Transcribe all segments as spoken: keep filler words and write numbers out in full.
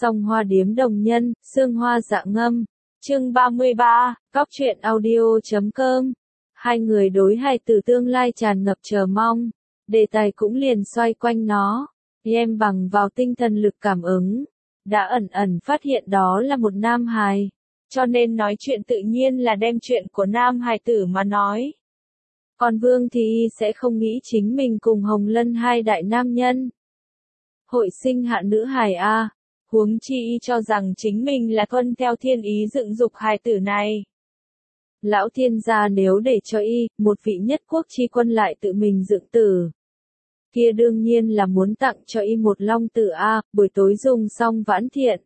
Song Hoa Điếm Đồng Nhân, Sương Hoa Dạ Ngâm. Chương ba mươi ba, Cóc truyện audio chấm com. Hai người đối hai từ tương lai tràn ngập chờ mong. Đề tài cũng liền xoay quanh nó. Em bằng vào tinh thần lực cảm ứng, đã ẩn ẩn phát hiện đó là một nam hài. Cho nên nói chuyện tự nhiên là đem chuyện của nam hài tử mà nói. Còn Vương thì sẽ không nghĩ chính mình cùng Hồng Lân hai đại nam nhân. Hội sinh hạ nữ hài A, huống chi y cho rằng chính mình là tuân theo thiên ý dựng dục hài tử này. Lão thiên gia nếu để cho y, một vị nhất quốc chi quân lại tự mình dựng tử. Kia đương nhiên là muốn tặng cho y một long tử A, buổi tối dùng xong vãn thiện.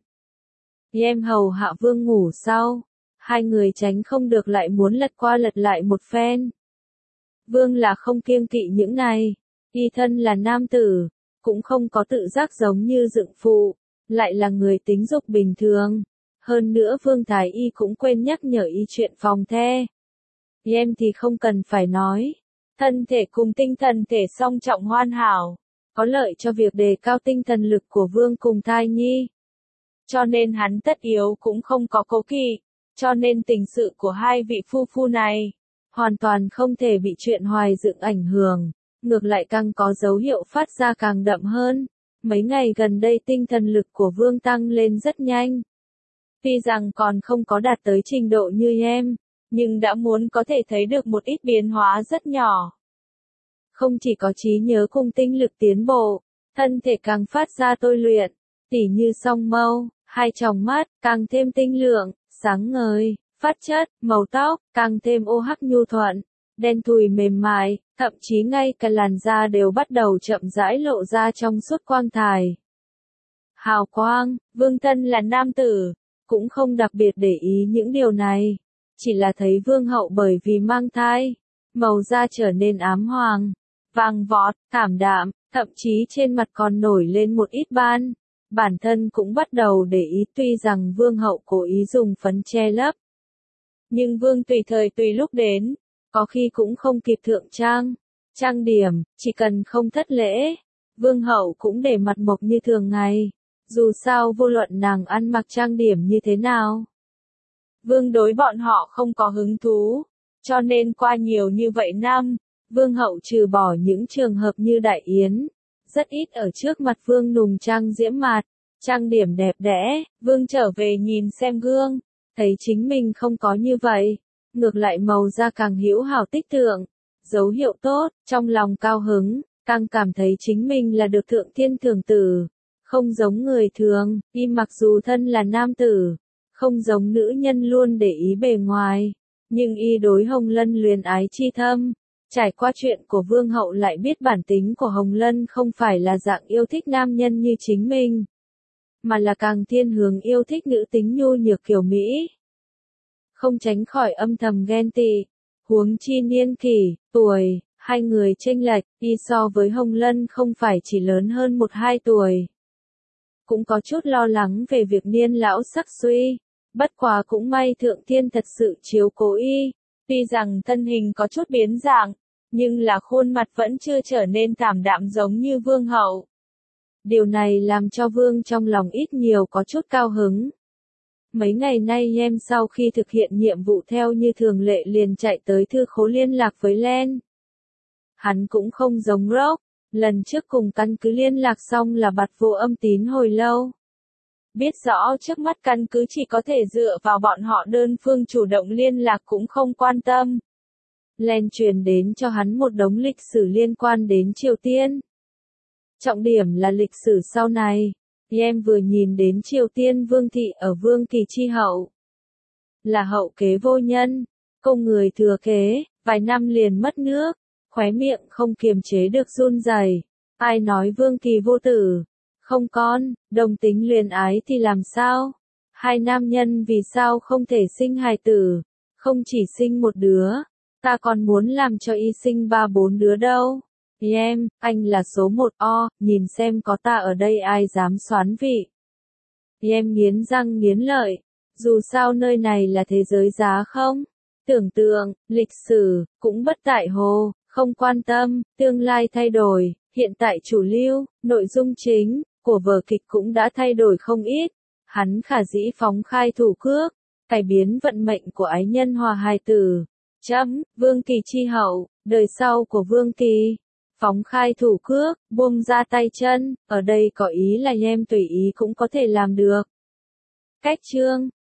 Em hầu hạ Vương ngủ sau, hai người tránh không được lại muốn lật qua lật lại một phen. Vương là không kiêng kỵ những này, y thân là nam tử, cũng không có tự giác giống như dựng phụ, lại là người tính dục bình thường. Hơn nữa Vương Thái Y cũng quên nhắc nhở y chuyện phòng the. Em thì không cần phải nói, thân thể cùng tinh thần thể song trọng hoàn hảo, có lợi cho việc đề cao tinh thần lực của Vương cùng thai nhi. Cho nên hắn tất yếu cũng không có cố kỵ, cho nên tình sự của hai vị phu phu này hoàn toàn không thể bị chuyện hoài dựng ảnh hưởng, ngược lại càng có dấu hiệu phát ra càng đậm hơn. Mấy ngày gần đây tinh thần lực của Vương tăng lên rất nhanh. Tuy rằng còn không có đạt tới trình độ như em, nhưng đã muốn có thể thấy được một ít biến hóa rất nhỏ. Không chỉ có trí nhớ cùng tinh lực tiến bộ, thân thể càng phát ra tôi luyện, tỉ như song mâu, hai tròng mắt, càng thêm tinh lượng, sáng ngời, phát chất, màu tóc, càng thêm ô hắc nhu thuận, đen thùi mềm mại, thậm chí ngay cả làn da đều bắt đầu chậm rãi lộ ra trong suốt quang thải. Hào quang, Vương thân là nam tử, cũng không đặc biệt để ý những điều này, chỉ là thấy Vương hậu bởi vì mang thai, màu da trở nên ám hoàng, vàng vọt, thảm đạm, thậm chí trên mặt còn nổi lên một ít ban. Bản thân cũng bắt đầu để ý, tuy rằng Vương hậu cố ý dùng phấn che lấp. Nhưng Vương tùy thời tùy lúc đến, có khi cũng không kịp thượng trang, trang điểm, chỉ cần không thất lễ, Vương hậu cũng để mặt mộc như thường ngày, dù sao vô luận nàng ăn mặc trang điểm như thế nào. Vương đối bọn họ không có hứng thú, cho nên qua nhiều như vậy năm, Vương hậu trừ bỏ những trường hợp như đại yến, rất ít ở trước mặt Vương nùng trang diễm mạt, trang điểm đẹp đẽ. Vương trở về nhìn xem gương, thấy chính mình không có như vậy, ngược lại màu da càng hữu hảo tích thượng, dấu hiệu tốt, trong lòng cao hứng, càng cảm thấy chính mình là được thượng thiên thưởng tử, không giống người thường. Y mặc dù thân là nam tử, không giống nữ nhân luôn để ý bề ngoài, nhưng y đối Hồng Lân luyến ái chi thâm. Trải qua chuyện của Vương hậu lại biết bản tính của Hồng Lân không phải là dạng yêu thích nam nhân như chính mình, mà là càng thiên hướng yêu thích nữ tính nhu nhược kiểu Mỹ. Không tránh khỏi âm thầm ghen tị, huống chi niên kỷ, tuổi, hai người chênh lệch, y so với Hồng Lân không phải chỉ lớn hơn một hai tuổi. Cũng có chút lo lắng về việc niên lão sắc suy, bất quá cũng may thượng thiên thật sự chiếu cố y, tuy rằng thân hình có chút biến dạng, nhưng là khuôn mặt vẫn chưa trở nên thảm đạm giống như Vương hậu. Điều này làm cho Vương trong lòng ít nhiều có chút cao hứng. Mấy ngày nay em sau khi thực hiện nhiệm vụ theo như thường lệ liền chạy tới thư khố liên lạc với Len. Hắn cũng không giống Rock, lần trước cùng căn cứ liên lạc xong là bặt vô âm tín hồi lâu. Biết rõ trước mắt căn cứ chỉ có thể dựa vào bọn họ đơn phương chủ động liên lạc cũng không quan tâm. Len truyền đến cho hắn một đống lịch sử liên quan đến Triều Tiên. Trọng điểm là lịch sử sau này. Em vừa nhìn đến Triều Tiên Vương thị ở Vương Kỳ chi hậu. Là hậu kế vô nhân, công người thừa kế, vài năm liền mất nước, khóe miệng không kiềm chế được run rẩy. Ai nói Vương Kỳ vô tử, không con, đồng tính luyến ái thì làm sao? Hai nam nhân vì sao không thể sinh hài tử, không chỉ sinh một đứa, ta còn muốn làm cho y sinh ba bốn đứa đâu. Em, anh là số một o, nhìn xem có ta ở đây ai dám xoán vị. Em nghiến răng nghiến lợi, dù sao nơi này là thế giới giá không? Tưởng tượng, lịch sử, cũng bất tại hồ, không quan tâm, tương lai thay đổi, hiện tại chủ lưu, nội dung chính của vở kịch cũng đã thay đổi không ít, Hắn khả dĩ phóng khai thủ cước, cải biến vận mệnh của ái nhân hòa hài tử. Chấm, Vương Kỳ chi hậu, đời sau của Vương Kỳ. Phóng khai thủ cước, buông ra tay chân, ở đây có ý là em tùy ý cũng có thể làm được. Cách chương